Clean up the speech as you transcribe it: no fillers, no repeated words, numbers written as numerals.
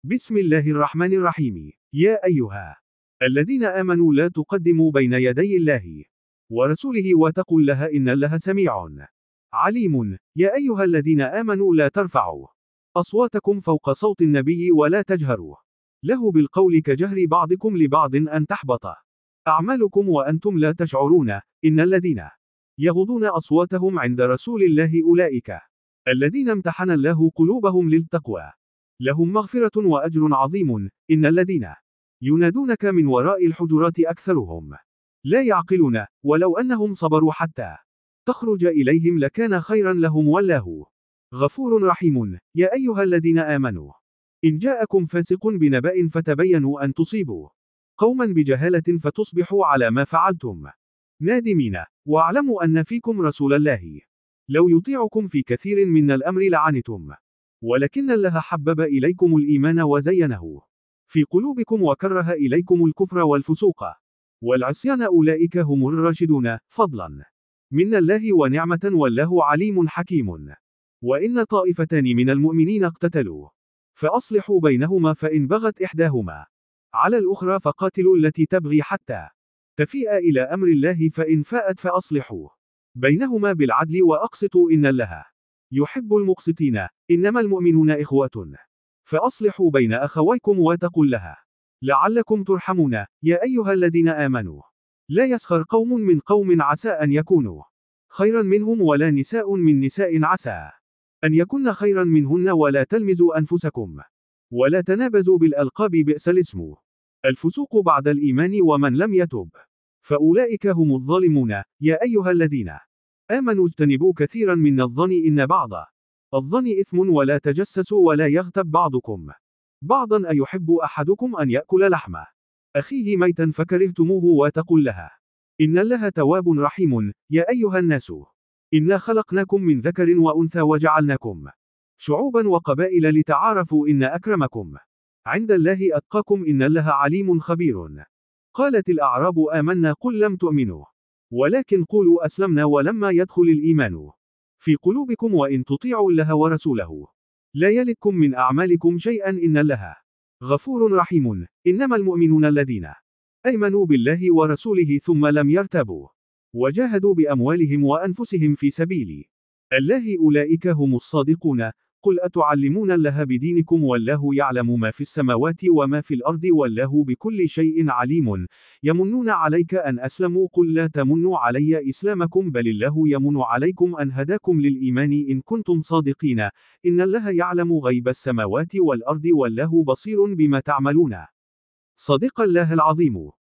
بسم الله الرحمن الرحيم. يا أيها الذين آمنوا لا تقدموا بين يدي الله ورسوله واتقوا الله إن الله سميع عليم. يا أيها الذين آمنوا لا ترفعوا أصواتكم فوق صوت النبي ولا تجهروا له بالقول كجهر بعضكم لبعض أن تحبط أعمالكم وأنتم لا تشعرون. إن الذين يغضون أصواتهم عند رسول الله أولئك الذين امتحن الله قلوبهم للتقوى لهم مغفرة وأجر عظيم. إن الذين ينادونك من وراء الحجرات أكثرهم لا يعقلون ولو أنهم صبروا حتى تخرج إليهم لكان خيرا لهم والله غفور رحيم. يا أيها الذين آمنوا إن جاءكم فاسق بنبأ فتبينوا أن تصيبوا قوما بجهالة فتصبحوا على ما فعلتم نادمين. واعلموا أن فيكم رسول الله لو يطيعكم في كثير من الأمر لعنتم ولكن الله حبب إليكم الإيمان وزينه في قلوبكم وكره إليكم الكفر والفسوق والعصيان أولئك هم الراشدون فضلا من الله ونعمة والله عليم حكيم. وإن طائفتان من المؤمنين اقتتلوا فأصلحوا بينهما فإن بغت إحداهما على الأخرى فقاتلوا التي تبغي حتى تفيء إلى أمر الله فإن فاءت فأصلحوا بينهما بالعدل وأقسطوا إن الله يحب المقسطين. إنما المؤمنون إخوة فأصلحوا بين أخويكم واتقوا الله لعلكم ترحمون. يا أيها الذين آمنوا لا يسخر قوم من قوم عسى أن يكونوا خيرا منهم ولا نساء من نساء عسى أن يكن خيرا منهن ولا تلمزوا أنفسكم ولا تنابزوا بالألقاب بئس الاسم الفسوق بعد الإيمان ومن لم يتب فأولئك هم الظالمون. يا أيها الذين آمنوا اجتنبوا كثيرا من الظن إن بعض الظن إثم ولا تجسسوا ولا يغتب بعضكم بعضا أيحب أحدكم أن يأكل لحم أخيه ميتا فكرهتموه واتقوا الله إن الله تواب رحيم. يا أيها الناس إنا خلقناكم من ذكر وأنثى وجعلناكم شعوبا وقبائل لتعارفوا إن أكرمكم عند الله أتقاكم إن الله عليم خبير. قالت الأعراب آمنا قل لم تؤمنوا ولكن قولوا أسلمنا ولما يدخل الإيمان في قلوبكم وإن تطيعوا الله ورسوله لا يلدكم من أعمالكم شيئا إن الله غفور رحيم. إنما المؤمنون الذين آمنوا بالله ورسوله ثم لم يرتابوا وجاهدوا بأموالهم وأنفسهم في سبيل الله أولئك هم الصادقون. قل أتعلمون الله بدينكم والله يعلم ما في السماوات وما في الأرض والله بكل شيء عليم. يمنون عليك أن أسلموا قل لا تمنوا علي إسلامكم بل الله يمن عليكم أن هداكم للإيمان إن كنتم صادقين. إن الله يعلم غيب السماوات والأرض والله بصير بما تعملون. صدق الله العظيم.